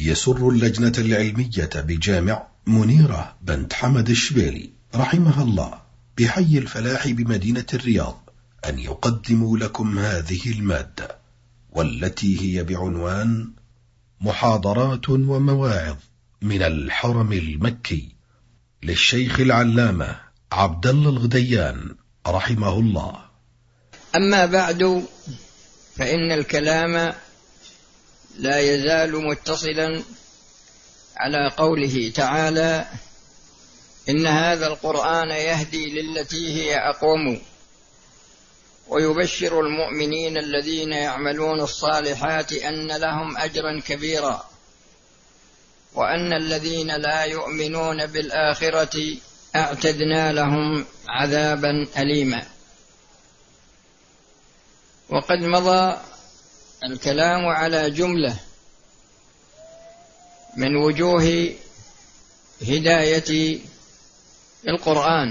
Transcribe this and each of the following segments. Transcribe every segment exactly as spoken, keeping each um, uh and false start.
يسر اللجنة العلمية بجامع منيرة بنت حمد الشبيلي رحمها الله بحي الفلاح بمدينة الرياض أن يقدموا لكم هذه المادة، والتي هي بعنوان محاضرات ومواعظ من الحرم المكي للشيخ العلامة عبد الله الغديان رحمه الله. أما بعد، فإن الكلام لا يزال متصلا على قوله تعالى: إن هذا القرآن يهدي للتي هي أقوم ويبشر المؤمنين الذين يعملون الصالحات أن لهم أجرا كبيرا وأن الذين لا يؤمنون بالآخرة أعتدنا لهم عذابا أليما. وقد مضى الكلام على جملة من وجوه هداية القرآن،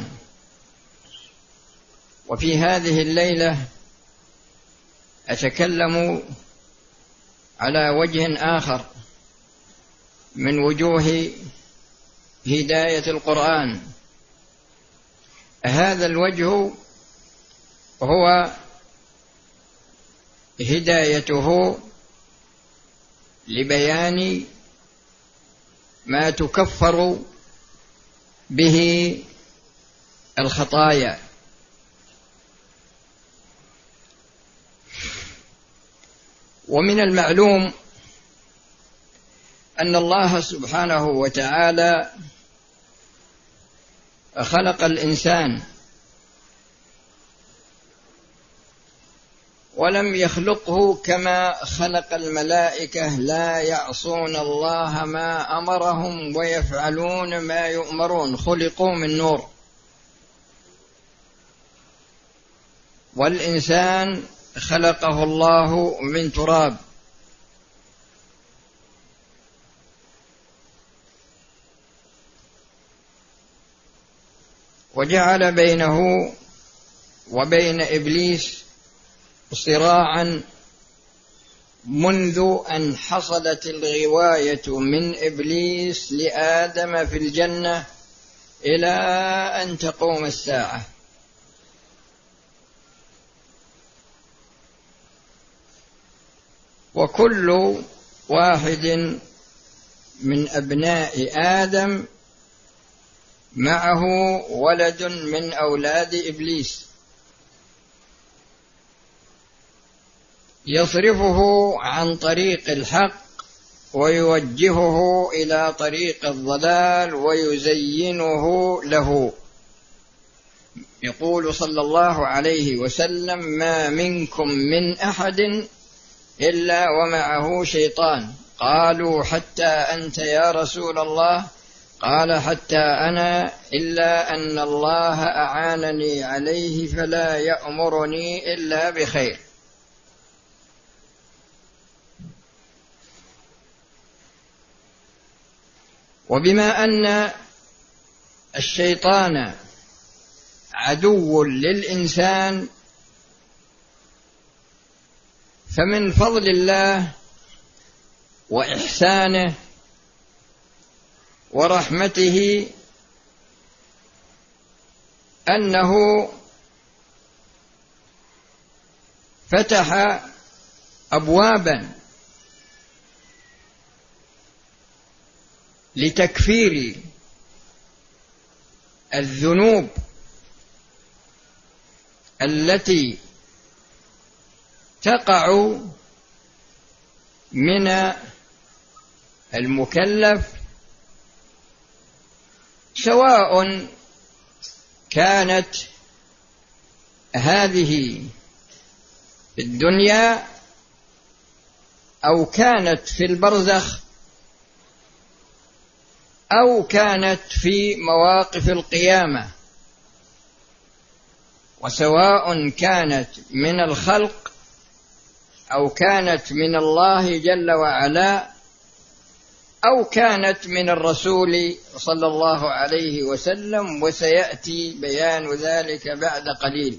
وفي هذه الليلة أتكلم على وجه آخر من وجوه هداية القرآن. هذا الوجه هو هدايته لبيان ما تكفر به الخطايا. ومن المعلوم أن الله سبحانه وتعالى خلق الإنسان ولم يخلقه كما خلق الملائكة لا يعصون الله ما أمرهم ويفعلون ما يؤمرون، خلقوا من نور. والإنسان خلقه الله من تراب، وجعل بينه وبين إبليس صراعا منذ أن حصلت الغواية من إبليس لآدم في الجنة إلى أن تقوم الساعة. وكل واحد من أبناء آدم معه ولد من أولاد إبليس يصرفه عن طريق الحق ويوجهه إلى طريق الضلال ويزينه له. يقول صلى الله عليه وسلم: ما منكم من أحد إلا ومعه شيطان. قالوا: حتى أنت يا رسول الله؟ قال: حتى أنا، إلا أن الله أعانني عليه فلا يأمرني إلا بخير. وبما أن الشيطان عدو للإنسان، فمن فضل الله وإحسانه ورحمته أنه فتح أبوابا لتكفير الذنوب التي تقع من المكلف، سواء كانت هذه في الدنيا أو كانت في البرزخ أو كانت في مواقف القيامة، وسواء كانت من الخلق أو كانت من الله جل وعلا أو كانت من الرسول صلى الله عليه وسلم، وسيأتي بيان ذلك بعد قليل.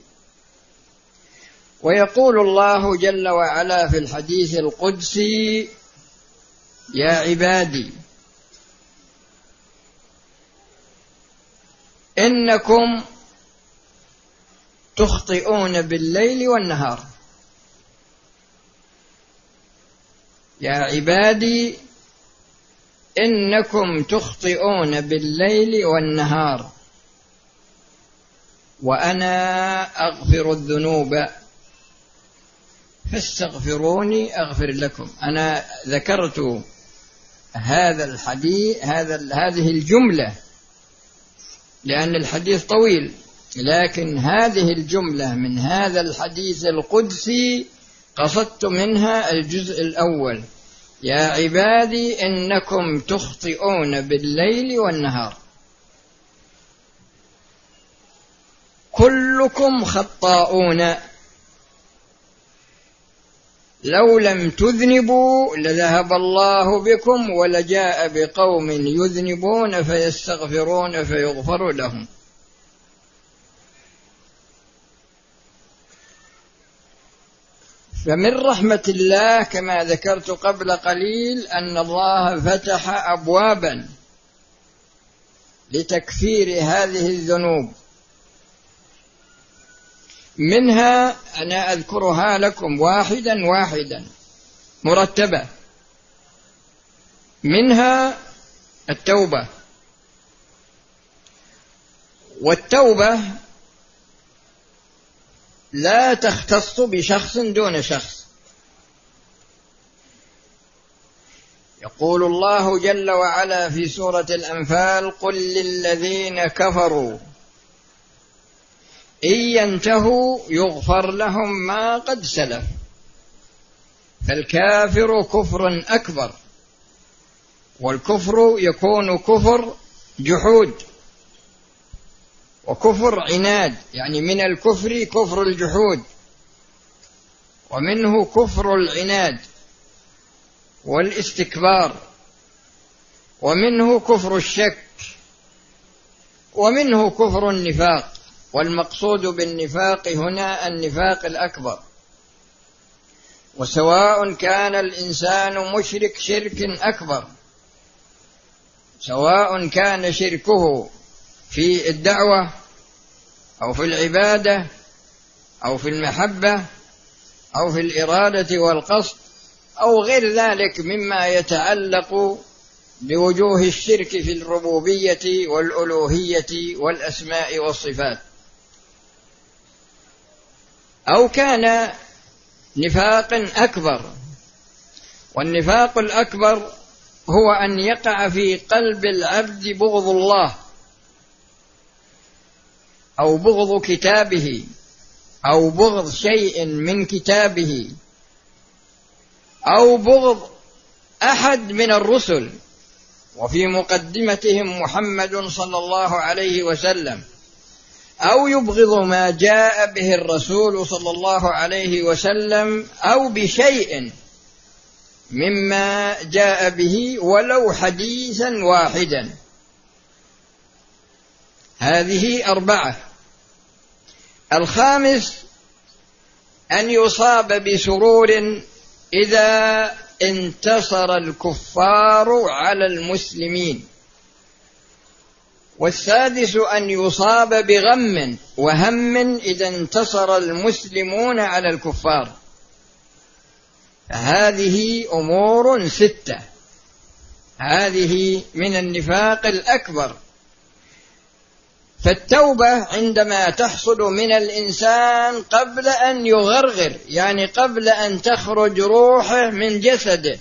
ويقول الله جل وعلا في الحديث القدسي: يا عبادي إنكم تخطئون بالليل والنهار. يا عبادي إنكم تخطئون بالليل والنهار وأنا أغفر الذنوب فاستغفروني أغفر لكم. أنا ذكرت هذا الحديث هذا هذه الجملة لأن الحديث طويل، لكن هذه الجملة من هذا الحديث القدسي قصدت منها الجزء الأول: يا عبادي إنكم تخطئون بالليل والنهار. كلكم خطاؤون، لو لم تذنبوا لذهب الله بكم ولجاء بقوم يذنبون فيستغفرون فيغفر لهم. فمن رحمة الله كما ذكرت قبل قليل أن الله فتح أبوابا لتكفير هذه الذنوب، منها أنا أذكرها لكم واحدا واحدا مرتبة. منها التوبة، والتوبة لا تختص بشخص دون شخص. يقول الله جل وعلا في سورة الأنفال: قل للذين كفروا إن ينتهوا يغفر لهم ما قد سلف. فالكافر كفر أكبر، والكفر يكون كفر جحود وكفر عناد، يعني من الكفر كفر الجحود، ومنه كفر العناد والاستكبار، ومنه كفر الشك، ومنه كفر النفاق. والمقصود بالنفاق هنا النفاق الأكبر. وسواء كان الإنسان مشرك شرك أكبر، سواء كان شركه في الدعوة أو في العبادة أو في المحبة أو في الإرادة والقصد أو غير ذلك مما يتعلق بوجوه الشرك في الربوبية والألوهية والأسماء والصفات، أو كان نفاق أكبر. والنفاق الأكبر هو أن يقع في قلب العبد بغض الله أو بغض كتابه أو بغض شيء من كتابه أو بغض أحد من الرسل، وفي مقدمتهم محمد صلى الله عليه وسلم، أو يبغض ما جاء به الرسول صلى الله عليه وسلم أو بشيء مما جاء به ولو حديثا واحدا. هذه أربعة. الخامس أن يصاب بسرور إذا انتصر الكفار على المسلمين. والسادس أن يصاب بغم وهم إذا انتصر المسلمون على الكفار. هذه أمور ستة، هذه من النفاق الأكبر. فالتوبة عندما تحصل من الإنسان قبل أن يغرغر، يعني قبل أن تخرج روحه من جسده.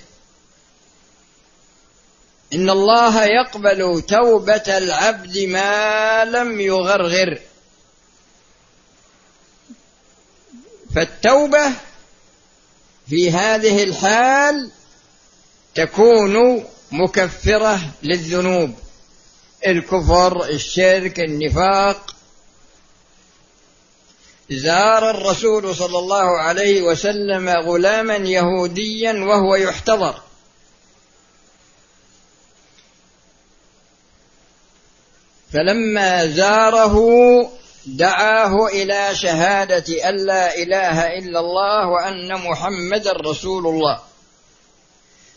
إن الله يقبل توبة العبد ما لم يغرغر. فالتوبة في هذه الحال تكون مكفرة للذنوب: الكفر، الشرك، النفاق. زار الرسول صلى الله عليه وسلم غلاما يهوديا وهو يحتضر، فلما زاره دعاه إلى شهادة أن لا إله إلا الله وأن محمد رسول الله.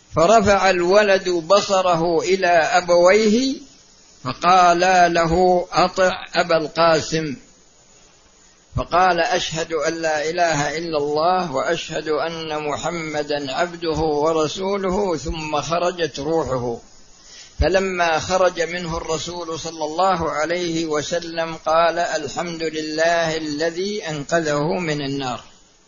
فرفع الولد بصره إلى أبويه فقالا له أطع أبا القاسم، فقال أشهد أن لا إله إلا الله وأشهد أن محمدا عبده ورسوله، ثم خرجت روحه. فلما خرج منه الرسول صلى الله عليه وسلم قال الحمد لله الذي أنقذه من النار.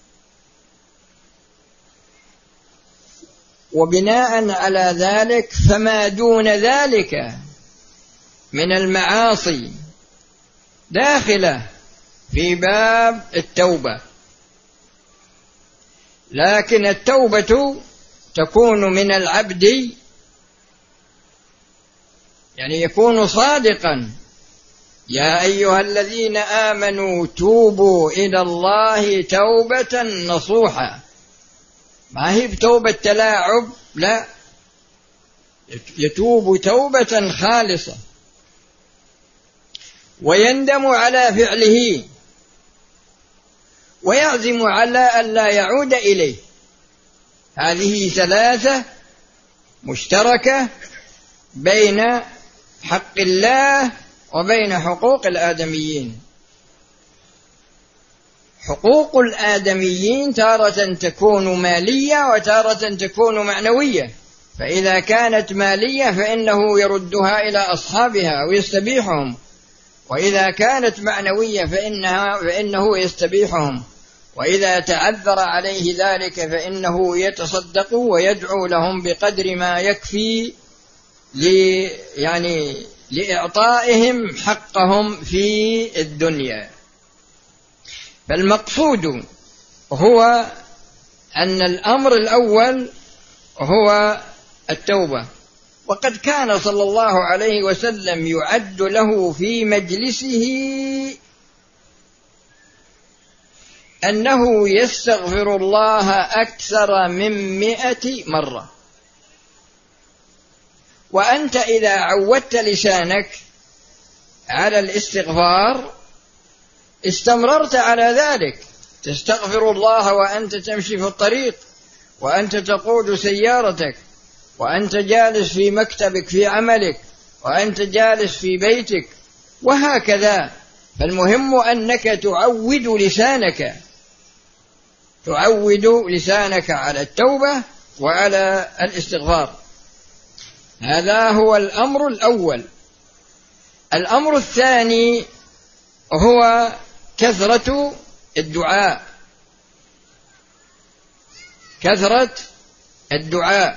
وبناء على ذلك فما دون ذلك من المعاصي داخلة في باب التوبة، لكن التوبة تكون من العبد، يعني يكون صادقا: يا أيها الذين آمنوا توبوا إلى الله توبة نصوحا. ما هي بتوبة تلاعب، لا، يتوب توبة خالصة ويندم على فعله ويعزم على أن لا يعود إليه. هذه ثلاثة مشتركة بين حق الله وبين حقوق الآدميين. حقوق الآدميين تارة تكون مالية وتارة تكون معنوية، فإذا كانت مالية فإنه يردها إلى أصحابها ويستبيحهم، وإذا كانت معنوية فإنها فإنه يستبيحهم، وإذا تعذر عليه ذلك فإنه يتصدق ويدعو لهم بقدر ما يكفي لي يعني لإعطائهم حقهم في الدنيا. فالمقصود هو أن الأمر الأول هو التوبة. وقد كان صلى الله عليه وسلم يعد له في مجلسه أنه يستغفر الله أكثر من مئة مرة. وأنت إذا عودت لسانك على الاستغفار استمررت على ذلك، تستغفر الله وأنت تمشي في الطريق، وأنت تقود سيارتك، وأنت جالس في مكتبك في عملك، وأنت جالس في بيتك، وهكذا. فالمهم أنك تعود لسانك تعود لسانك على التوبة وعلى الاستغفار. هذا هو الأمر الأول. الأمر الثاني هو كثرة الدعاء. كثرة الدعاء.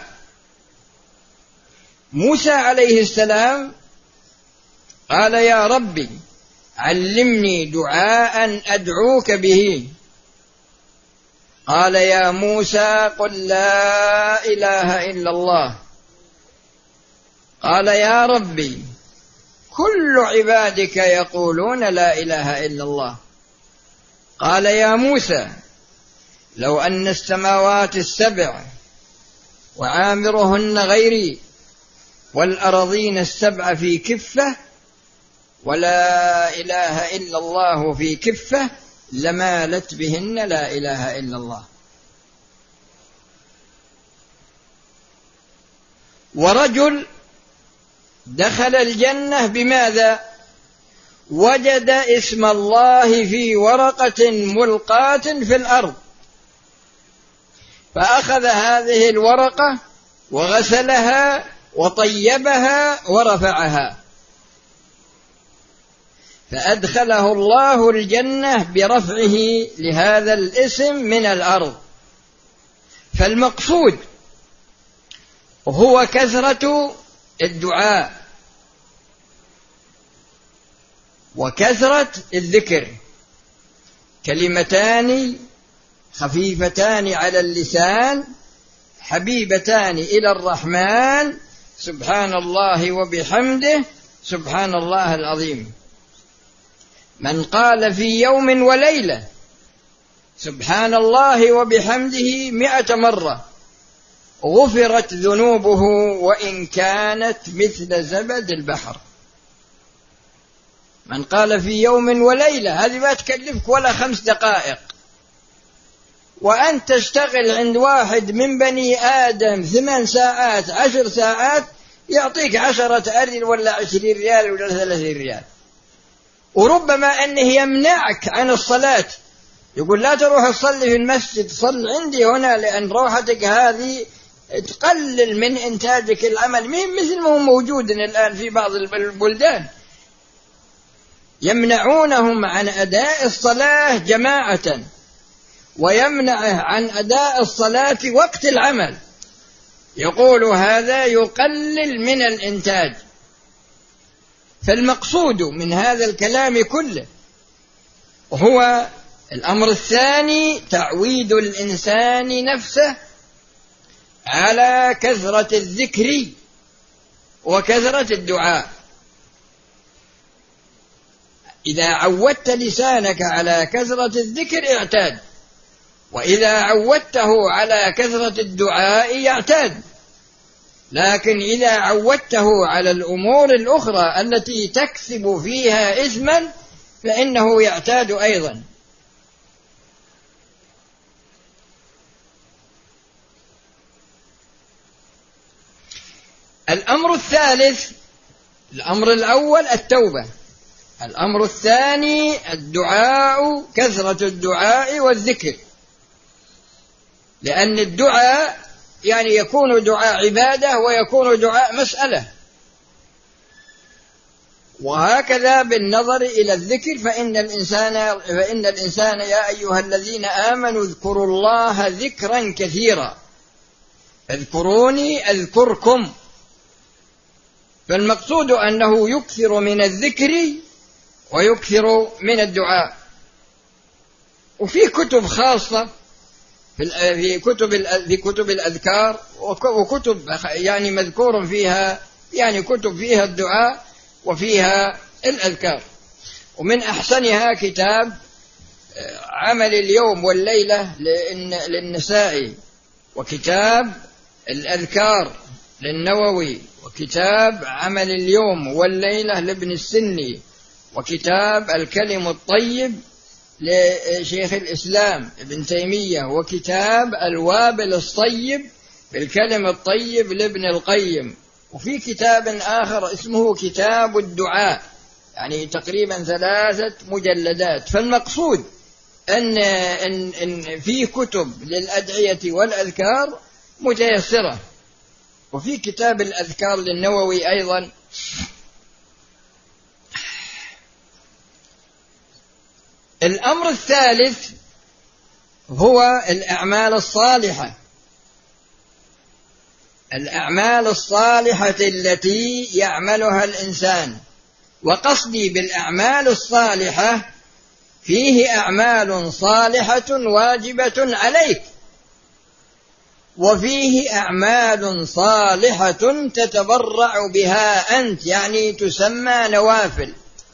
موسى عليه السلام قال يا ربي علمني دعاء أدعوك به. قال يا موسى قل لا إله إلا الله. قال يا ربي كل عبادك يقولون لا إله إلا الله. قال يا موسى لو أن السماوات السبع وعامرهن غيري والأرضين السبع في كفة ولا إله إلا الله في كفة لمالت بهن لا إله إلا الله. ورجل دخل الجنة بماذا؟ وجد اسم الله في ورقة ملقاة في الأرض، فأخذ هذه الورقة وغسلها وطيبها ورفعها، فأدخله الله الجنة برفعه لهذا الاسم من الأرض. فالمقصود هو كثرة الدعاء وكثرة الذكر، كلمتان خفيفتان على اللسان حبيبتان إلى الرحمن، سبحان الله وبحمده سبحان الله العظيم. من قال في يوم وليلة سبحان الله وبحمده مئة مرة غفرت ذنوبه وإن كانت مثل زبد البحر. من قال في يوم وليلة، هذه ما تكلفك ولا خمس دقائق، وأن تشتغل عند واحد من بني آدم ثمان ساعات عشر ساعات يعطيك عشرة أريل ولا عشرين ريال ولا ثلاثين ريال، وربما أنه يمنعك عن الصلاة، يقول لا تروح تصلي في المسجد، صل عندي هنا، لأن روحتك هذه تقلل من إنتاجك العمل، مثل ما هو موجود الآن في بعض البلدان، يمنعونهم عن أداء الصلاة جماعة، ويمنعه عن أداء الصلاة وقت العمل، يقول هذا يقلل من الإنتاج. فالمقصود من هذا الكلام كله هو الأمر الثاني تعويد الإنسان نفسه على كثرة الذكر وكثرة الدعاء. إذا عودت لسانك على كثرة الذكر اعتاد، وإذا عودته على كثرة الدعاء يعتاد، لكن إذا عودته على الأمور الأخرى التي تكسب فيها إثما فإنه يعتاد أيضا. الأمر الثالث، الأمر الأول التوبة، الأمر الثاني الدعاء، كثرة الدعاء والذكر، لأن الدعاء يعني يكون دعاء عبادة ويكون دعاء مسألة، وهكذا بالنظر إلى الذكر، فإن الإنسان فإن الإنسان يا أيها الذين آمنوا اذكروا الله ذكرا كثيرا، اذكروني أذكركم. فالمقصود أنه يكثر من الذكر ويكثر من الدعاء. وفي كتب خاصة في كتب في كتب الأذكار، وكتب يعني مذكور فيها يعني كتب فيها الدعاء وفيها الأذكار. ومن أحسنها كتاب عمل اليوم والليلة للنسائي، وكتاب الأذكار للنووي، وكتاب عمل اليوم والليلة لابن السني، وكتاب الكلم الطيب لشيخ الإسلام ابن تيمية، وكتاب الوابل الصيب بالكلم الطيب لابن القيم، وفي كتاب آخر اسمه كتاب الدعاء، يعني تقريبا ثلاثة مجلدات. فالمقصود أن, إن, إن في كتب للأدعية والأذكار متيسرة، وفي كتاب الأذكار للنووي أيضا. الأمر الثالث هو الأعمال الصالحة، الأعمال الصالحة التي يعملها الإنسان. وقصدي بالأعمال الصالحة فيه أعمال صالحة واجبة عليك، وفيه أعمال صالحة تتبرع بها أنت، يعني تسمى نوافل.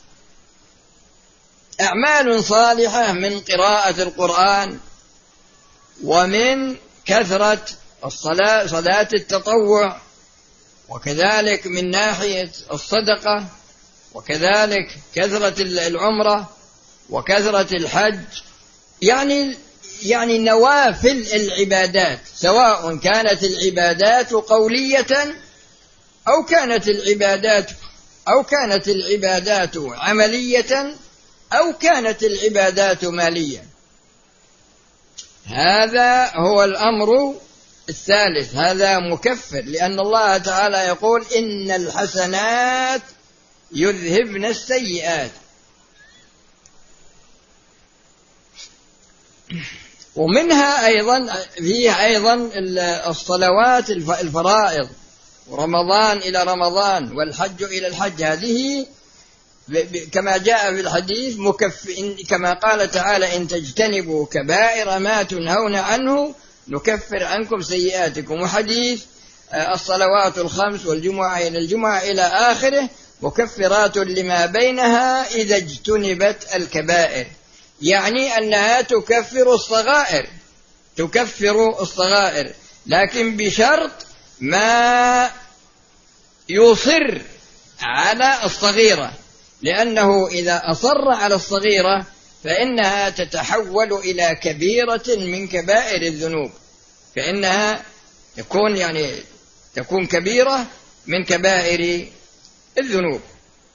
أعمال صالحة من قراءة القرآن، ومن كثرة الصلاة صلاة التطوع، وكذلك من ناحية الصدقة، وكذلك كثرة العمرة وكثرة الحج، يعني يعني نوافل العبادات، سواء كانت العبادات قولية أو كانت العبادات أو كانت العبادات عملية أو كانت العبادات مالية. هذا هو الأمر الثالث، هذا مكفر، لأن الله تعالى يقول إن الحسنات يذهبن السيئات. ومنها أيضا فيه أيضا الصلوات الفرائض، ورمضان إلى رمضان والحج إلى الحج، هذه كما جاء في الحديث مكف، كما قال تعالى إن تجتنبوا كبائر ما تنهون عنه نكفر عنكم سيئاتكم. وحديث الصلوات الخمس والجمعة إلى الجمعة إلى آخره مكفرات لما بينها إذا اجتنبت الكبائر، يعني أنها تكفر الصغائر، تكفر الصغائر، لكن بشرط ما يصر على الصغيرة، لأنه إذا أصر على الصغيرة فإنها تتحول إلى كبيرة من كبائر الذنوب، فإنها تكون يعني تكون كبيرة من كبائر الذنوب.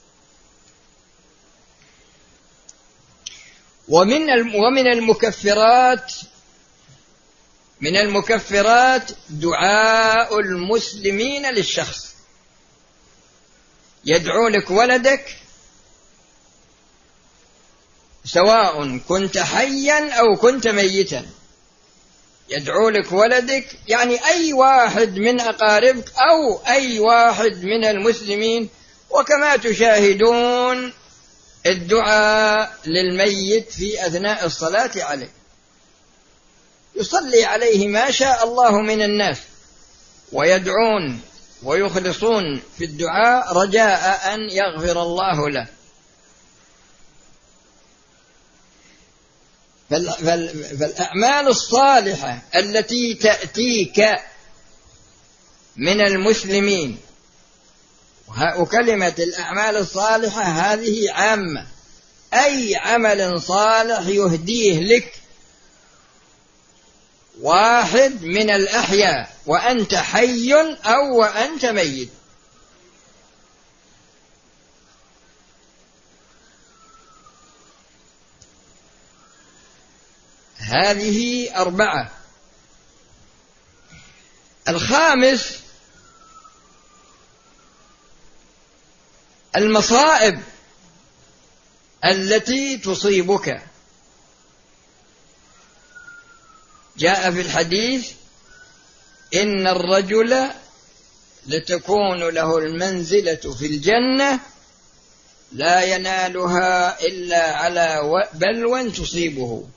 ومن ومن المكفرات من المكفرات دعاء المسلمين للشخص. يدعو لك ولدك سواء كنت حيا أو كنت ميتا، يدعو لك ولدك يعني أي واحد من أقاربك أو أي واحد من المسلمين. وكما تشاهدون الدعاء للميت في أثناء الصلاة عليه، يصلي عليه ما شاء الله من الناس ويدعون ويخلصون في الدعاء رجاء أن يغفر الله له. فالأعمال الصالحة التي تأتيك من المسلمين، وكلمة الأعمال الصالحة هذه عامة، أي عمل صالح يهديه لك واحد من الأحياء وأنت حي أو وأنت ميت. هذه أربعة. الخامس المصائب التي تصيبك. جاء في الحديث إن الرجل لتكون له المنزلة في الجنة لا ينالها إلا على بلوى تصيبه،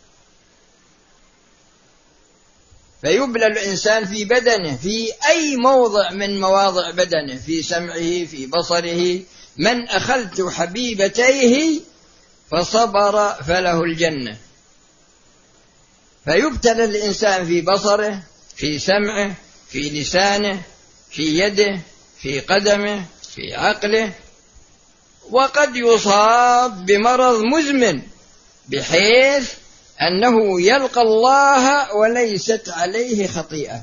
فيبلى الإنسان في بدنه في أي موضع من مواضع بدنه، في سمعه، في بصره. من أخذت حبيبتيه فصبر فله الجنة. فيبتلى الإنسان في بصره، في سمعه، في لسانه، في يده، في قدمه، في عقله، وقد يصاب بمرض مزمن بحيث أنه يلقى الله وليست عليه خطيئة.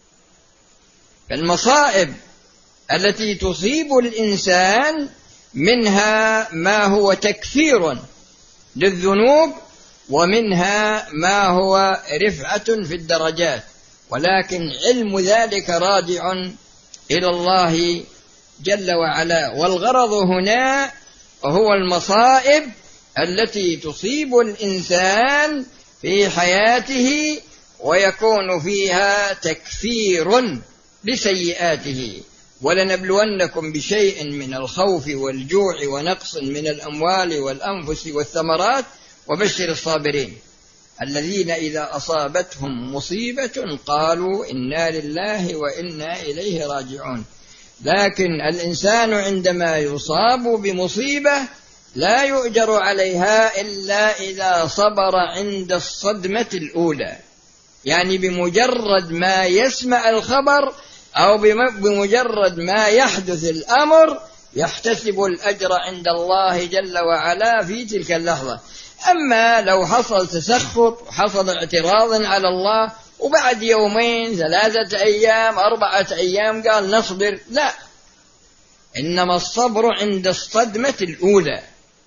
فالمصائب التي تصيب الإنسان منها ما هو تكفير للذنوب، ومنها ما هو رفعة في الدرجات، ولكن علم ذلك راجع إلى الله جل وعلا. والغرض هنا هو المصائب التي تصيب الإنسان في حياته ويكون فيها تكفير لسيئاته. ولنبلونكم بشيء من الخوف والجوع ونقص من الأموال والأنفس والثمرات وبشر الصابرين الذين إذا أصابتهم مصيبة قالوا إنا لله وإنا إليه راجعون. لكن الإنسان عندما يصاب بمصيبة لا يؤجر عليها إلا إذا صبر عند الصدمة الأولى، يعني بمجرد ما يسمع الخبر أو بمجرد ما يحدث الأمر يحتسب الأجر عند الله جل وعلا في تلك اللحظة. أما لو حصل تسخط وحصل اعتراض على الله وبعد يومين ثلاثة أيام أربعة أيام قال نصبر، لا، إنما الصبر عند الصدمة الأولى.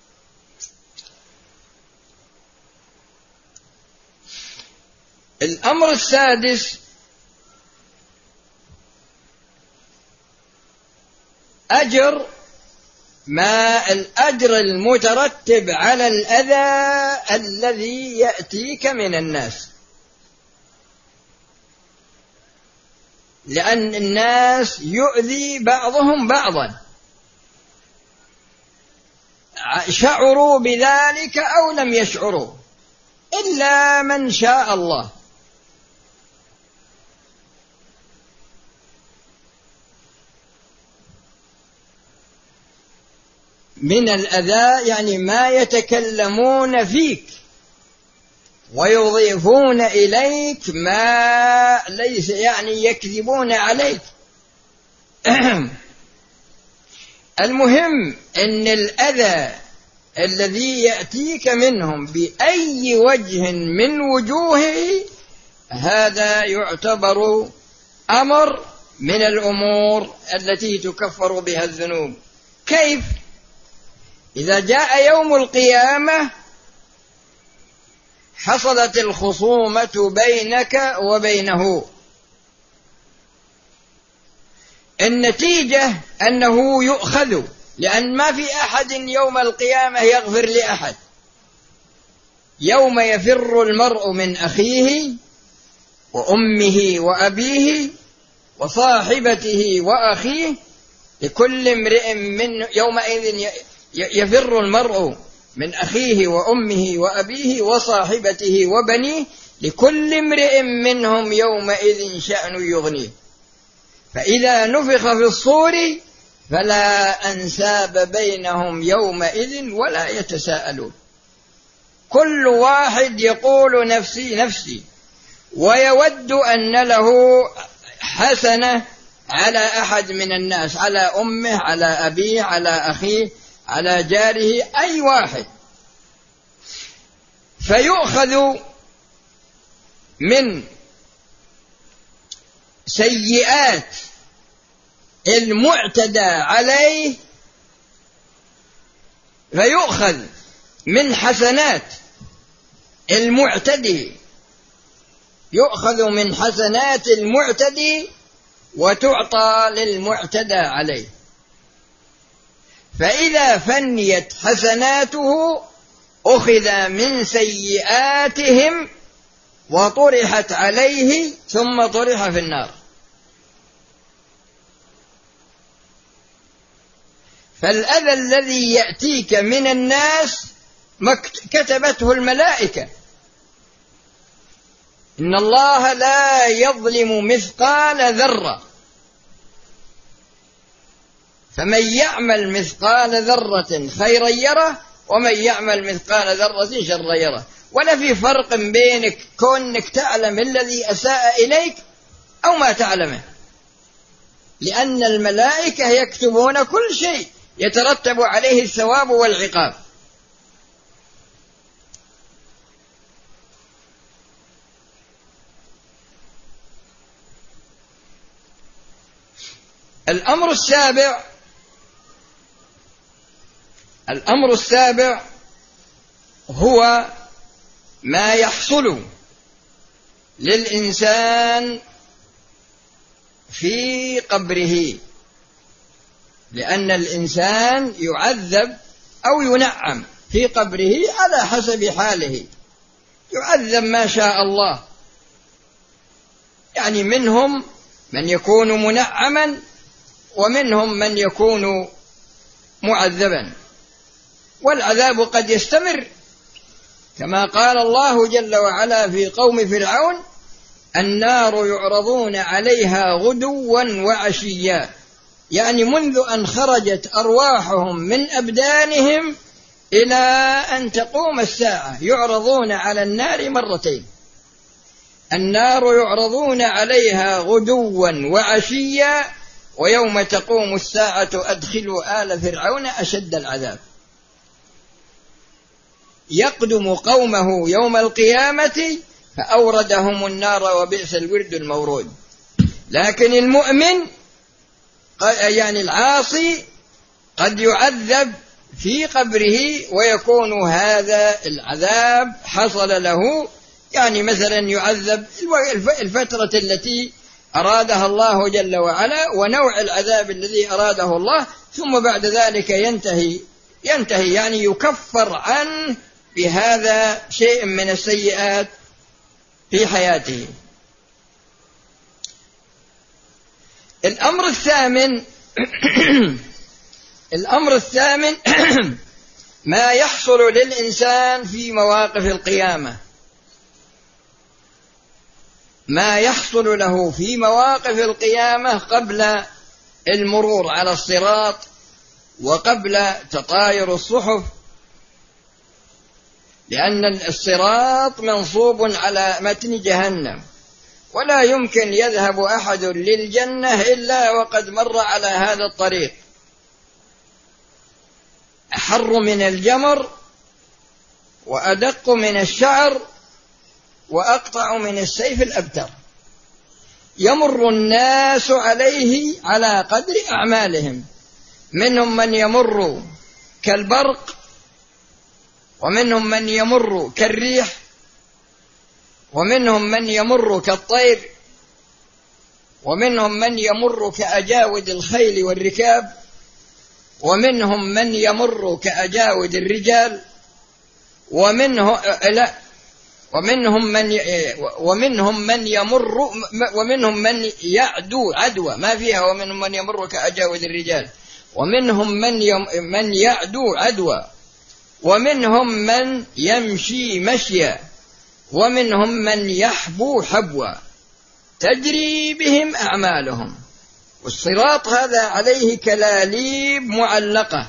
الأمر السادس أجر ما الأجر المترتب على الأذى الذي يأتيك من الناس، لأن الناس يؤذي بعضهم بعضا، شعروا بذلك أو لم يشعروا إلا من شاء الله. من الأذى يعني ما يتكلمون فيك ويضيفون إليك ما ليس، يعني يكذبون عليك. المهم أن الأذى الذي يأتيك منهم بأي وجه من وجوهه هذا يعتبر أمر من الأمور التي تكفر بها الذنوب. كيف؟ إذا جاء يوم القيامة حصلت الخصومة بينك وبينه، النتيجة أنه يؤخذ، لأن ما في أحد يوم القيامة يغفر لأحد. يوم يفر المرء من أخيه وأمه وأبيه وصاحبته وأخيه لكل امرئ من يومئذ يفر المرء من أخيه وأمه وأبيه وصاحبته وبنيه لكل امرئ منهم يومئذ شأن يغنيه. فإذا نفخ في الصور فلا أنساب بينهم يومئذ ولا يتساءلون، كل واحد يقول نفسي نفسي، ويود أن له حسنة على أحد من الناس، على أمه، على أبيه، على أخيه، على جاره، أي واحد. فيؤخذ من سيئات المعتدى عليه، فيؤخذ من حسنات المعتدي، يؤخذ من حسنات المعتدي وتعطى للمعتدى عليه. فإذا فنيت حسناته أخذ من سيئاتهم وطرحت عليه ثم طرح في النار. فالأذى الذي يأتيك من الناس كتبته الملائكة، إن الله لا يظلم مثقال ذرة، فمن يعمل مثقال ذرة خيرا يره ومن يعمل مثقال ذرة شرا يره. ولا في فرق بينك كونك تعلم الذي أساء إليك أو ما تعلمه، لأن الملائكة يكتبون كل شيء يترتب عليه الثواب والعقاب. الأمر السابع الأمر السابع هو ما يحصل للإنسان في قبره، لأن الإنسان يعذب أو ينعم في قبره على حسب حاله، يعذب ما شاء الله، يعني منهم من يكون منعما ومنهم من يكون معذبا، والعذاب قد يستمر، كما قال الله جل وعلا في قوم فرعون: النار يعرضون عليها غدوا وعشيا، يعني منذ أن خرجت أرواحهم من أبدانهم إلى أن تقوم الساعة يعرضون على النار مرتين. النار يعرضون عليها غدوا وعشيا ويوم تقوم الساعة أدخلوا آل فرعون أشد العذاب. يقدم قومه يوم القيامة فأوردهم النار وبئس الورد المورود. لكن المؤمن يعني العاصي قد يعذب في قبره ويكون هذا العذاب حصل له، يعني مثلا يعذب الفترة التي أرادها الله جل وعلا ونوع العذاب الذي أراده الله، ثم بعد ذلك ينتهي ينتهي يعني يكفر عنه بهذا شيء من السيئات في حياته. الأمر الثامن الأمر الثامن ما يحصل للإنسان في مواقف القيامة، ما يحصل له في مواقف القيامة قبل المرور على الصراط وقبل تطاير الصحف، لأن الصراط منصوب على متن جهنم، ولا يمكن يذهب أحد للجنة إلا وقد مر على هذا الطريق. أحر من الجمر وأدق من الشعر وأقطع من السيف الأبتر، يمر الناس عليه على قدر أعمالهم، منهم من يمر كالبرق، ومنهم من يمر كالريح، ومنهم من يمر كالطير، ومنهم من يمر كأجاود الخيل والركاب، ومنهم من يمر كأجاود الرجال، ومنه لا ومنهم من ومنهم من يمر ومنهم من يعدو عدوى ما فيها، ومنهم من يمر كأجاود الرجال، ومنهم من من يعدو عدوى، ومنهم من يمشي مشيا، ومنهم من يحبو حبوا، تجري بهم أعمالهم. والصراط هذا عليه كلاليب معلقة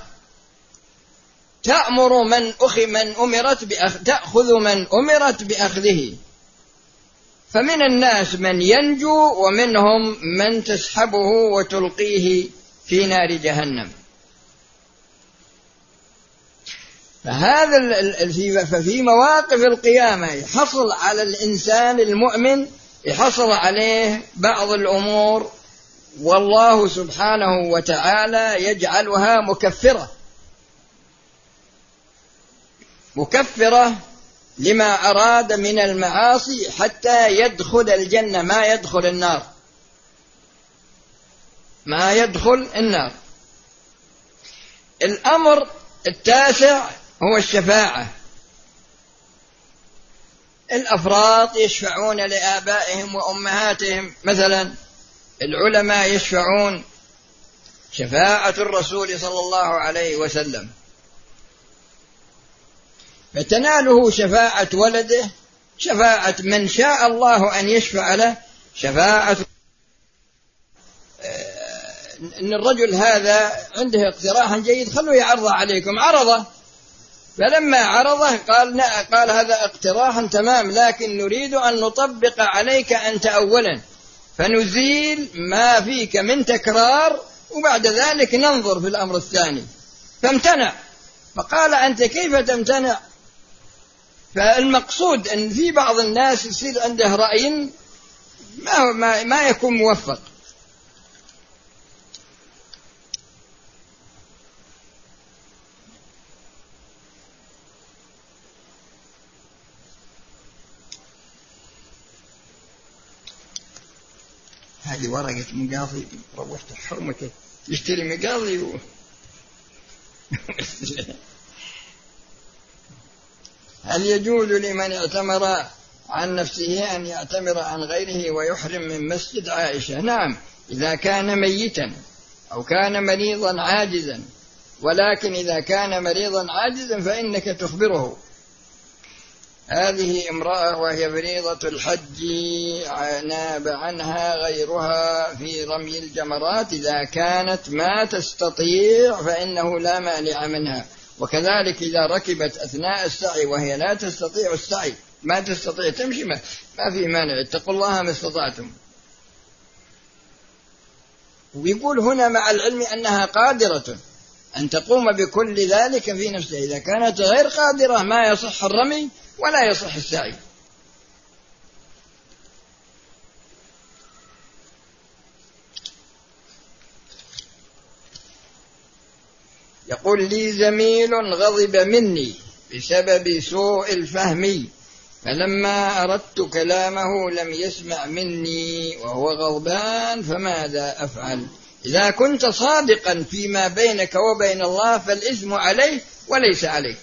تأمر من أخي من أمرت بأخ... تأخذ من أمرت بأخذه، فمن الناس من ينجو، ومنهم من تسحبه وتلقيه في نار جهنم. فهذا ففي مواقف القيامة يحصل على الإنسان المؤمن يحصل عليه بعض الأمور، والله سبحانه وتعالى يجعلها مكفرة مكفرة لما أراد من المعاصي حتى يدخل الجنة، ما يدخل النار ما يدخل النار. الأمر التاسع هو الشفاعة. الأفراد يشفعون لآبائهم وأمهاتهم، مثلا العلماء يشفعون، شفاعة الرسول صلى الله عليه وسلم، فتناله شفاعة ولده، شفاعة من شاء الله أن يشفع له، شفاعة إن الرجل هذا عنده اقتراح جيد خلوا يعرضه عليكم، عرضه، فلما عرضه قال قال هذا اقتراح تمام، لكن نريد أن نطبق عليك أنت أولا، فنزيل ما فيك من تكرار، وبعد ذلك ننظر في الأمر الثاني. فامتنع، فقال أنت كيف تمتنع؟ فالمقصود أن في بعض الناس يصير عنده رأي ما, ما, ما يكون موفق. هذه ورقة مقاضي روحت حرمك يشتري مقاضي و... هل يجوز لمن اعتمر عن نفسه أن يعتمر عن غيره ويحرم من مسجد عائشة؟ نعم، إذا كان ميتا أو كان مريضا عاجزا، ولكن إذا كان مريضا عاجزا فإنك تخبره. هذه امرأة وهي فريضة الحج ناب عنها غيرها في رمي الجمرات، إذا كانت ما تستطيع فإنه لا مانع منها، وكذلك إذا ركبت أثناء السعي وهي لا تستطيع السعي، ما تستطيع تمشي، ما, ما في مانع، اتقوا الله ما استطعتم. ويقول هنا مع العلم أنها قادرة أن تقوم بكل ذلك في نفسها، إذا كانت غير قادرة ما يصح الرمي ولا يصح السعي. يقول لي زميل غضب مني بسبب سوء الفهم، فلما أردت كلامه لم يسمع مني وهو غضبان، فماذا أفعل؟ إذا كنت صادقا فيما بينك وبين الله فالإثم عليه وليس عليك.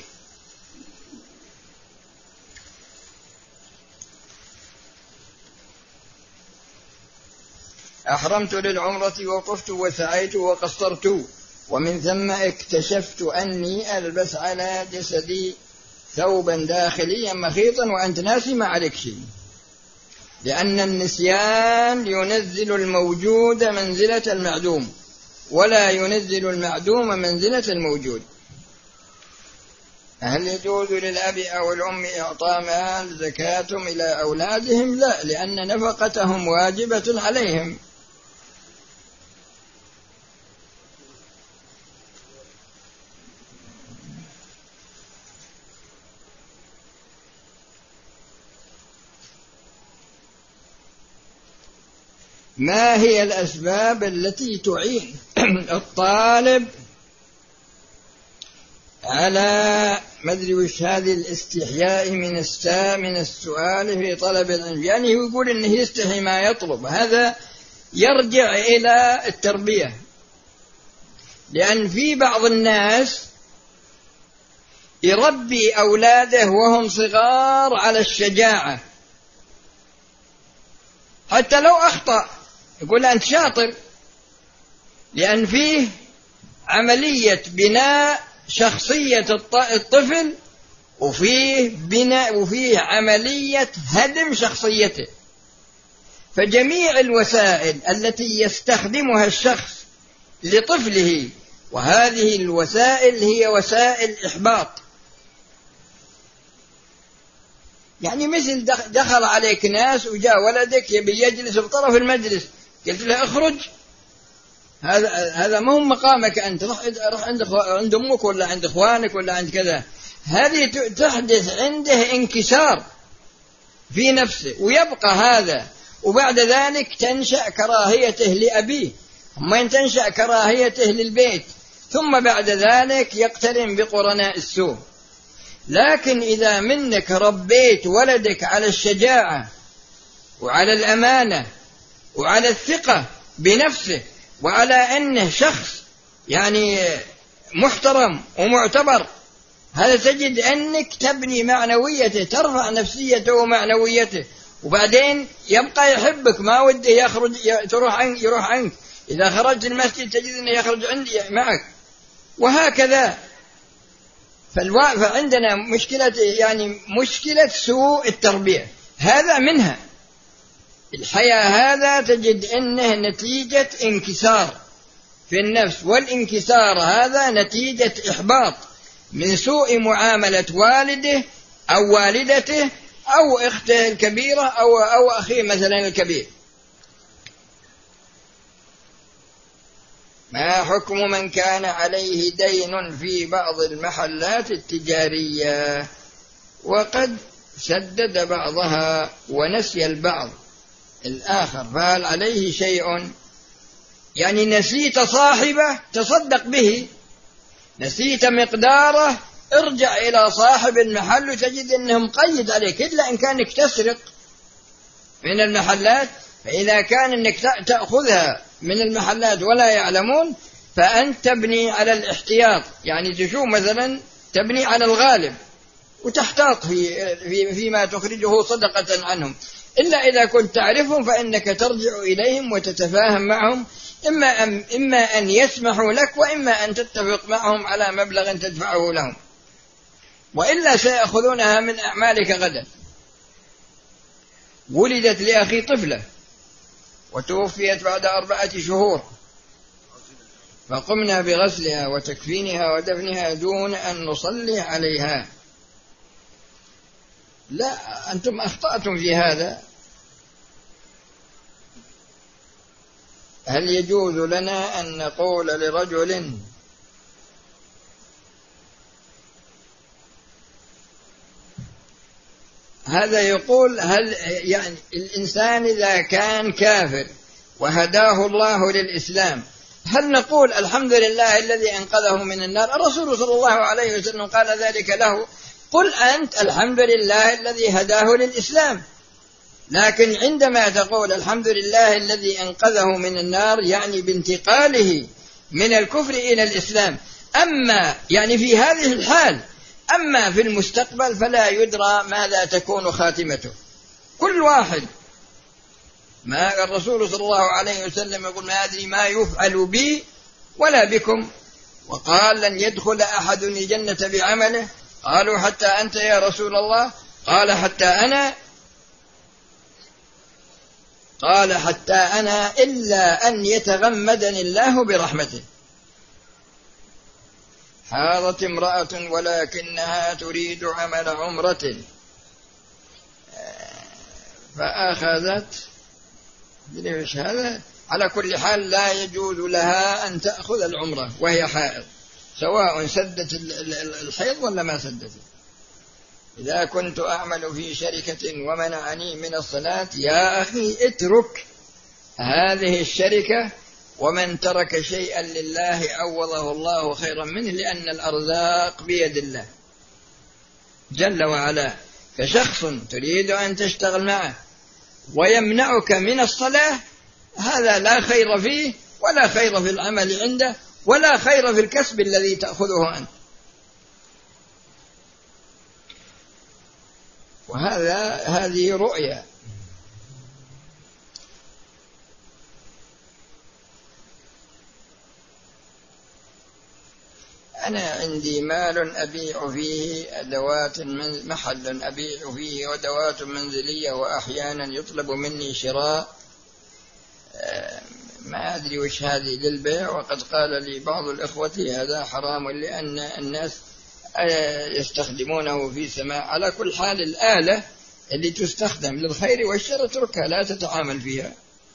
أحرمت للعمرة وقفت وسعيت وقصرت، ومن ثم اكتشفت أني ألبس على جسدي ثوبا داخليا مخيطا وأنت ناسي ما عليك شيء، لأن النسيان ينزل الموجود منزلة المعدوم ولا ينزل المعدوم منزلة الموجود. هل يجوز للأب أو الأم إعطاء مال زكاتهم إلى أولادهم؟ لا، لأن نفقتهم واجبة عليهم. ما هي الأسباب التي تعين الطالب على ما أدري وش هذه الاستحياء من السا من السؤال في طلب العلم؟ يعني هو يقول إنه يستحي ما يطلب. هذا يرجع إلى التربية، لأن في بعض الناس يربي أولاده وهم صغار على الشجاعة، حتى لو أخطأ يقول أنت شاطر، لأن فيه عملية بناء شخصية الطفل، وفيه بناء وفيه عملية هدم شخصيته. فجميع الوسائل التي يستخدمها الشخص لطفله، وهذه الوسائل هي وسائل إحباط. يعني مثل دخل عليك ناس وجاء ولدك يبي يجلس في طرف المجلس، قلت له اخرج، هذا هذا ما هو مقامك أنت، روح روح عند عند أمك ولا عند إخوانك ولا عند كذا. هذه تحدث عنده انكسار في نفسه، ويبقى هذا، وبعد ذلك تنشأ كراهيته لأبيه، ثم تنشأ كراهيته للبيت، ثم بعد ذلك يقترن بقرناء السوء. لكن إذا منك ربيت ولدك على الشجاعة وعلى الأمانة وعلى الثقة بنفسه، وعلى أنه شخص يعني محترم ومعتبر، هذا تجد أنك تبني معنويته، ترفع نفسيته ومعنويته، وبعدين يبقى يحبك، ما وده يخرج تروح عنك يروح عنك. إذا خرجت المسجد تجد أنه يخرج عندي معك، وهكذا. فعندنا مشكلة، يعني مشكلة سوء التربية، هذا منها. الحياة هذا تجد أنه نتيجة انكسار في النفس، والانكسار هذا نتيجة إحباط من سوء معاملة والده أو والدته أو أخته الكبيرة أو أو أخيه مثلا الكبير. ما حكم من كان عليه دين في بعض المحلات التجارية وقد سدد بعضها ونسي البعض الآخر، فهل عليه شيء؟ يعني نسيت صاحبه تصدق به، نسيت مقداره ارجع إلى صاحب المحل وتجد أنه مقيد عليك، إلا إن كانك تسرق من المحلات. فإذا كان أنك تأخذها من المحلات ولا يعلمون، فأنت تبني على الاحتياط، يعني تشوف مثلا تبني على الغالب وتحتاط في في فيما تخرجه صدقة عنهم. إلا إذا كنت تعرفهم فإنك ترجع إليهم وتتفاهم معهم، إما أن إما أن يسمحوا لك، وإما أن تتفق معهم على مبلغ تدفعه لهم، وإلا سيأخذونها من أعمالك غدا. ولدت لأخي طفلة وتوفيت بعد أربعة شهور، فقمنا بغسلها وتكفينها ودفنها دون أن نصلي عليها. لا، أنتم أخطأتم في هذا. هل يجوز لنا أن نقول لرجل هذا يقول هل يعني الإنسان إذا كان كافر وهداه الله للإسلام، هل نقول الحمد لله الذي أنقذه من النار؟ الرسول صلى الله عليه وسلم قال ذلك له، قل أنت الحمد لله الذي هداه للإسلام. لكن عندما تقول الحمد لله الذي أنقذه من النار، يعني بانتقاله من الكفر إلى الإسلام. أما يعني في هذه الحال، أما في المستقبل فلا يدرى ماذا تكون خاتمته. كل واحد، ما الرسول صلى الله عليه وسلم يقول ما أدري ما يفعل بي ولا بكم، وقال لن يدخل أحد الجنة بعمله، قالوا حتى أنت يا رسول الله؟ قال حتى أنا قال حتى أنا إلا أن يتغمدني الله برحمته. حاضت امرأة ولكنها تريد عمل عمرة فأخذت ليش هذا؟ على كل حال لا يجوز لها أن تأخذ العمرة وهي حائض، سواء سدت الحيض ولا ما سدت. إذا كنت أعمل في شركة ومنعني من الصلاة، يا أخي اترك هذه الشركة. ومن ترك شيئا لله عوضه الله خيرا منه، لأن الأرزاق بيد الله جل وعلا. فشخص تريد أن تشتغل معه ويمنعك من الصلاة، هذا لا خير فيه ولا خير في العمل عنده ولا خير في الكسب الذي تأخذه أنت. وهذا هذه رؤيا. أنا عندي مال أبيع فيه أدوات من محل أبيع فيه أدوات منزلية، وأحيانا يطلب مني شراء، ما أدري وش هذه للبيع. وقد قال لي بعض الإخوة هذا حرام لأن الناس يستخدمونه في سماع. على كل حال الآلة اللي تستخدم للخير والشر اتركها، لا تتعامل فيها.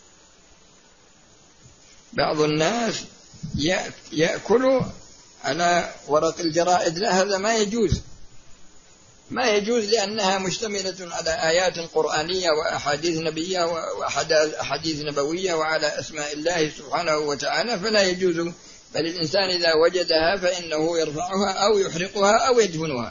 بعض الناس يأكل على ورق الجرائد، لا، هذا ما يجوز، ما يجوز، لأنها مشتملة على آيات قرآنية وأحاديث نبية وأحاديث نبوية وعلى أسماء الله سبحانه وتعالى، فلا يجوز. بل الإنسان إذا وجدها فإنه يرفعها أو يحرقها أو يدفنها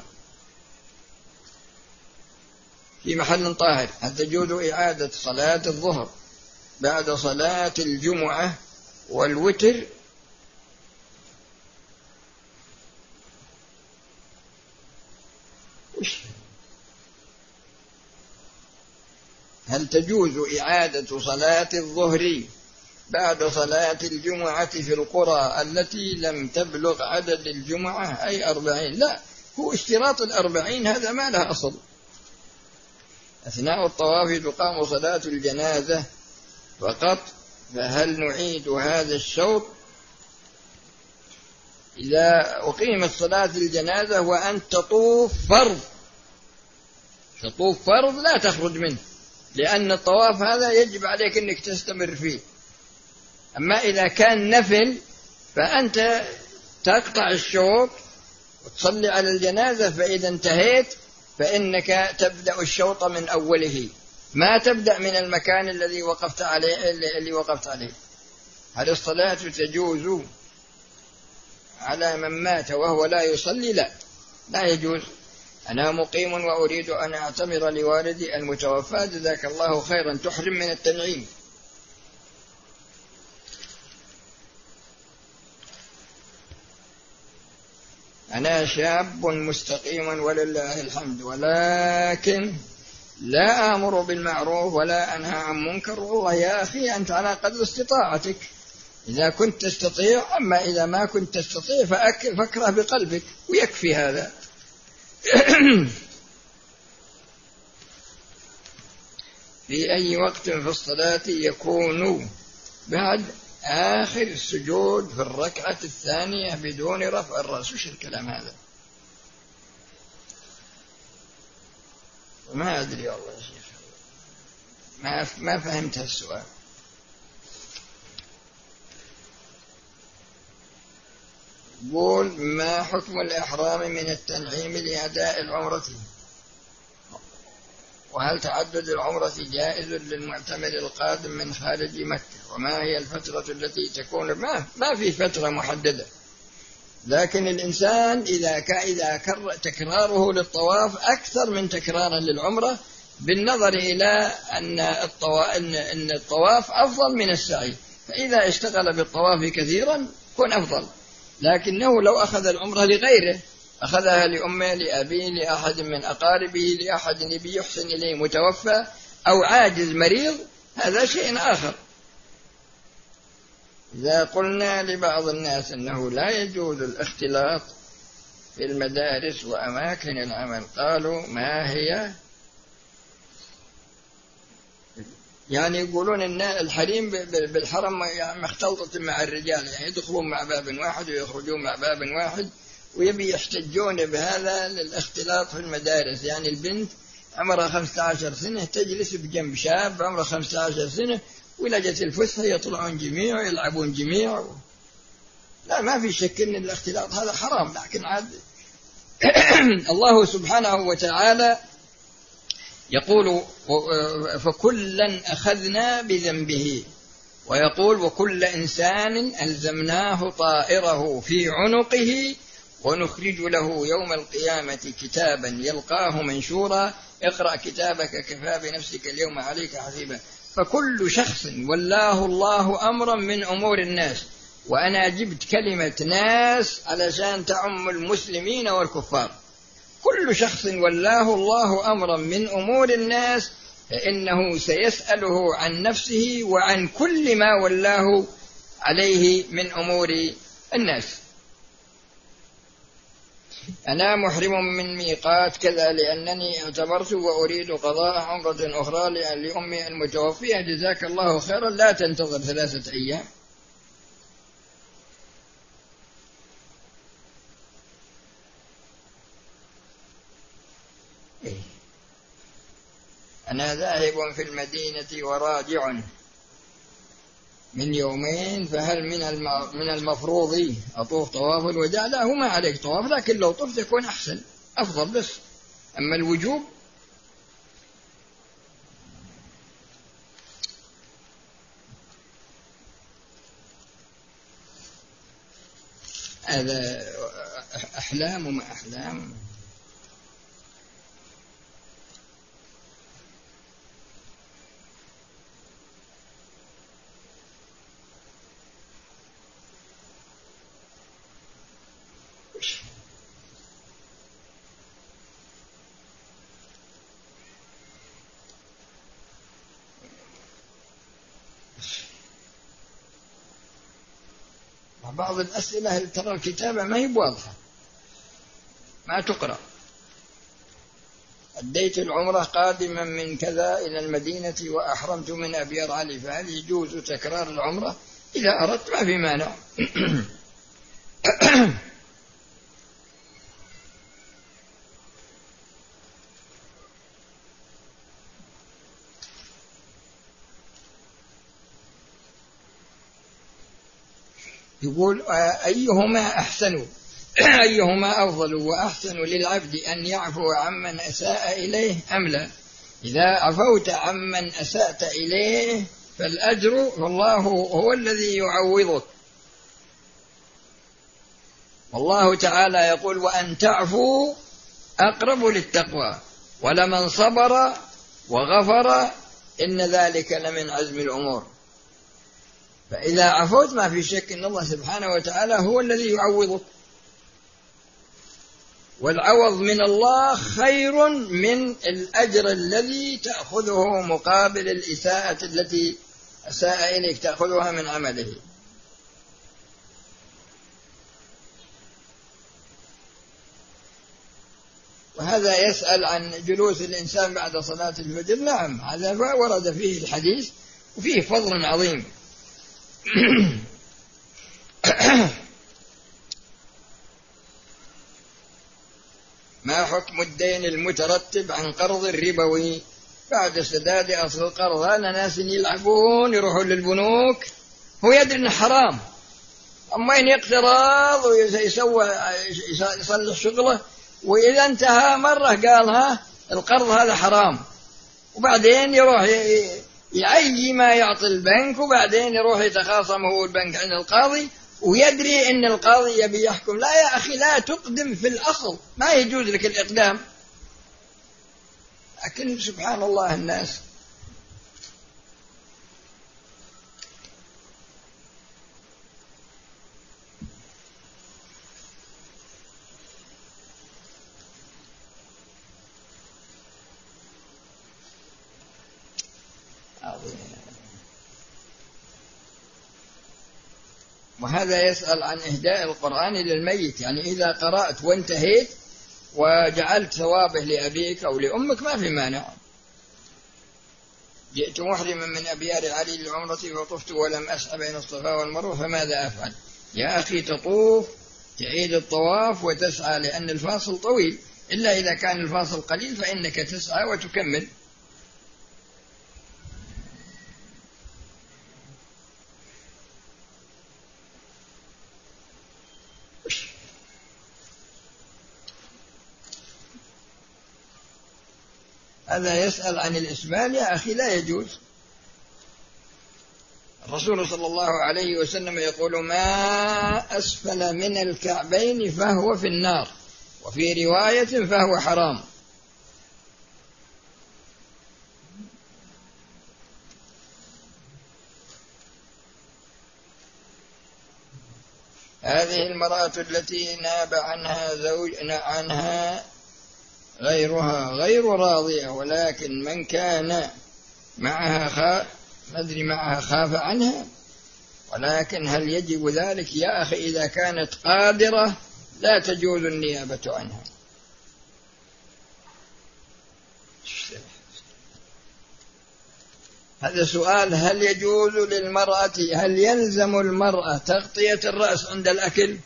في محل طاهر. هل تجوز إعادة صلاة الظهر بعد صلاة الجمعة والوتر؟ هل تجوز إعادة صلاة الظهر بعد صلاة الجمعة في القرى التي لم تبلغ عدد الجمعة أي أربعين؟ لا، هو اشتراط الأربعين هذا ما له أصل. أثناء الطواف تقام صلاة الجنازة فقط، فهل نعيد هذا الشوط إذا أقيمت صلاة الجنازة وأنت تطوف فرض؟ تطوف فرض لا تخرج منه، لأن الطواف هذا يجب عليك أنك تستمر فيه. أما إذا كان نفل فأنت تقطع الشوط وتصلي على الجنازة، فإذا انتهيت فإنك تبدأ الشوط من أوله، ما تبدأ من المكان الذي وقفت عليه اللي وقفت عليه. هل الصلاة تجوز على من مات وهو لا يصلي؟ لا، لا يجوز. أنا مقيم وأريد أن أعتمر لوالدي المتوفى، جزاك الله خيرا، تحرم من التنعيم. أنا شاب مستقيم ولله الحمد، ولكن لا آمر بالمعروف ولا أنهى عن منكر. والله يا أخي أنت على قدر استطاعتك، إذا كنت تستطيع، أما إذا ما كنت تستطيع فاكره بقلبك ويكفي هذا. في أي وقت في الصلاة يكون بعد آخر السجود في الركعة الثانية بدون رفع الرأس؟ وش الكلام هذا؟ ما أدري والله يا شيخ، ما ما فهمت السؤال. قول ما حكم الإحرام من التنعيم لأداء العمرة؟ وهل تعدد العمرة جائز للمعتمر القادم من خارج مكة؟ وما هي الفترة التي تكون؟ ما ما في فترة محددة، لكن الإنسان إذا إذا تكراره للطواف أكثر من تكراره للعمرة، بالنظر إلى أن أن الطواف أفضل من السعي، فإذا اشتغل بالطواف كثيرا يكون أفضل. لكنه لو أخذ العمرة لغيره، أخذها لأمه، لأبيه، لأحد من أقاربه، لأحد يبي يحسن إليه متوفى أو عاجز مريض، هذا شيء آخر. إذا قلنا لبعض الناس أنه لا يجوز الاختلاط في المدارس وأماكن العمل، قالوا ما هي؟ يعني يقولون أن الحريم بالحرم مختلطة مع الرجال، يعني يدخلون مع باب واحد ويخرجون مع باب واحد، ويبي يحتجون بهذا للاختلاط في المدارس. يعني البنت عمرها خمسة عشر سنة تجلس بجنب شاب عمره خمسة عشر سنة، وإذا جت الفسحة يطلعون جميع ويلعبون جميع. لا، ما في شك أن الاختلاط هذا حرام، لكن عاد الله سبحانه وتعالى يقول فكلا أخذنا بذنبه. ويقول وكل إنسان ألزمناه طائره في عنقه ونخرج له يوم القيامة كتابا يلقاه منشورا اقرأ كتابك كفى بنفسك اليوم عليك حسيبا. فكل شخص ولاه الله أمرا من أمور الناس، وأنا جبت كلمة ناس علشان تعم المسلمين والكفار. كل شخص ولاه الله أمرا من أمور الناس فإنه سيسأله عن نفسه وعن كل ما ولاه عليه من أمور الناس. أنا محرم من ميقات كذا لأنني اعتبرت وأريد قضاء عمرة أخرى لأمي المتوفية، جزاك الله خيرا، لا تنتظر ثلاثة أيام. أنا ذاهب في المدينة وراجع من يومين، فهل من من المفروض أطوف طواف الوداع؟ لا، هو ما عليك طواف، لكن لو طفت يكون أحسن أفضل. بس أما الوجوب هذا أحلام وما أحلام. بعض الأسئلة ترى الكتابة ما هي واضحة، ما تقرأ. أديت العمرة قادما من كذا إلى المدينة وأحرمت من أبيض علي، فهل يجوز تكرار العمرة؟ إذا أردت ما في مانع. يقول أيهما أحسن أيهما أفضل وأحسن للعبد أن يعفو عمن أساء إليه أم لا؟ إذا عفوت عمن أسأت إليه فالأجر والله هو الذي يعوضك. والله تعالى يقول وأن تعفوا أقرب للتقوى ولمن صبر وغفر إن ذلك لمن عزم الأمور. فإذا عفوت ما في شك أن الله سبحانه وتعالى هو الذي يعوضك، والعوض من الله خير من الأجر الذي تأخذه مقابل الإساءة التي أساء إليك، تأخذها من عمله. وهذا يسأل عن جلوس الإنسان بعد صلاة الفجر. نعم، هذا ورد فيه الحديث وفيه فضل عظيم. ما حكم الدين المترتب عن قرض الربوي بعد سداد أصل القرض؟ أنا ناس يلعبون يروحون للبنوك، هو يدري أنه حرام، أما إن يقترض ويسوي يصلح شغله، وإذا انتهى مرة قال ها القرض هذا حرام، وبعدين يروح يعي ما يعطي البنك، وبعدين يروح يتخاصم هو البنك عند القاضي، ويدري أن القاضي يبي يحكم. لا يا أخي، لا تقدم في الأصل، ما يجوز لك الإقدام. لكن سبحان الله الناس. وهذا يسأل عن إهداء القرآن للميت، يعني إذا قرأت وانتهيت وجعلت ثوابه لأبيك أو لأمك ما في مانع. جئت محرما من أبيار علي للعمرة وطفت ولم أسعى بين الصفا والمروة فماذا أفعل؟ يا أخي تطوف، تعيد الطواف وتسعى، لأن الفاصل طويل، إلا إذا كان الفاصل قليل فإنك تسعى وتكمل. هذا يسأل عن الإسبال. يا أخي لا يجوز. الرسول صلى الله عليه وسلم يقول ما أسفل من الكعبين فهو في النار، وفي رواية فهو حرام. هذه المرأة التي ناب عنها زوج عنها غيرها غير راضية، ولكن من كان معها خاف ندري معها خاف عنها، ولكن هل يجب ذلك؟ يا أخي إذا كانت قادرة لا تجوز النيابة عنها. هذا سؤال، هل يجوز للمرأة، هل يلزم المرأة تغطية الرأس عند الأكل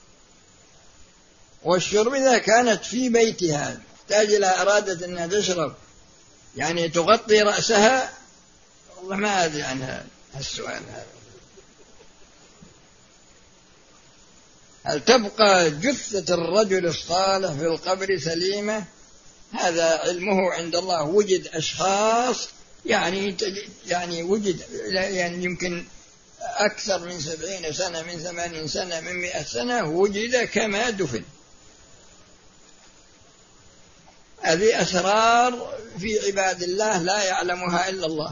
والشرب إذا كانت في بيتها تحتاج إلى أرادت أنها تشرب، يعني تغطي رأسها؟ والله ما أدري عن هذا السؤال هذا. هل تبقى جثة الرجل الصالح في القبر سليمة؟ هذا علمه عند الله. وجد أشخاص يعني يعني وجد يعني يمكن أكثر من سبعين سنة، من ثمانين سنة، من مئة سنة، وجد كما دفن. هذه أسرار في عباد الله لا يعلمها إلا الله.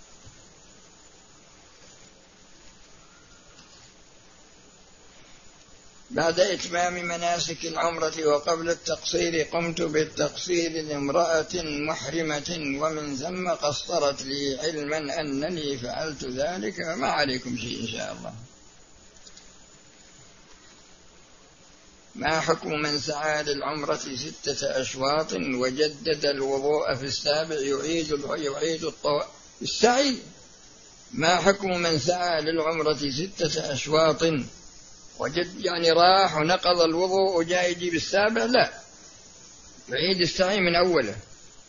بعد إتمام مناسك العمرة وقبل التقصير قمت بالتقصير لامرأة محرمة، ومن ثم قصرت لي علما أنني فعلت ذلك، وما عليكم شيء إن شاء الله. ما حكم من سعى للعمرة ستة أشواط وجدد الوضوء في السابع يعيد يعيد الطواف السعي؟ ما حكم من سعى للعمرة ستة أشواط وجد يعني راح ونقض الوضوء وجاء يجيب السابع؟ لا، يعيد السعي من أوله.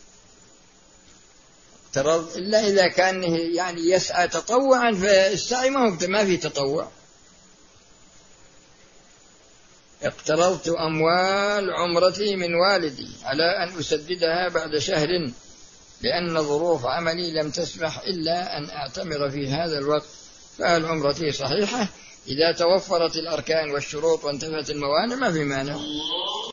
اقترض إلا إذا كان يعني يسعى تطوعا، فالسعي ما هو ما في تطوع. اقترضت أموال عمرتي من والدي على أن أسددها بعد شهر، لأن ظروف عملي لم تسمح إلا أن أعتمر في هذا الوقت، فهل عمرتي صحيحة؟ إذا توفرت الأركان والشروط وانتفت الموانع ما في مانع.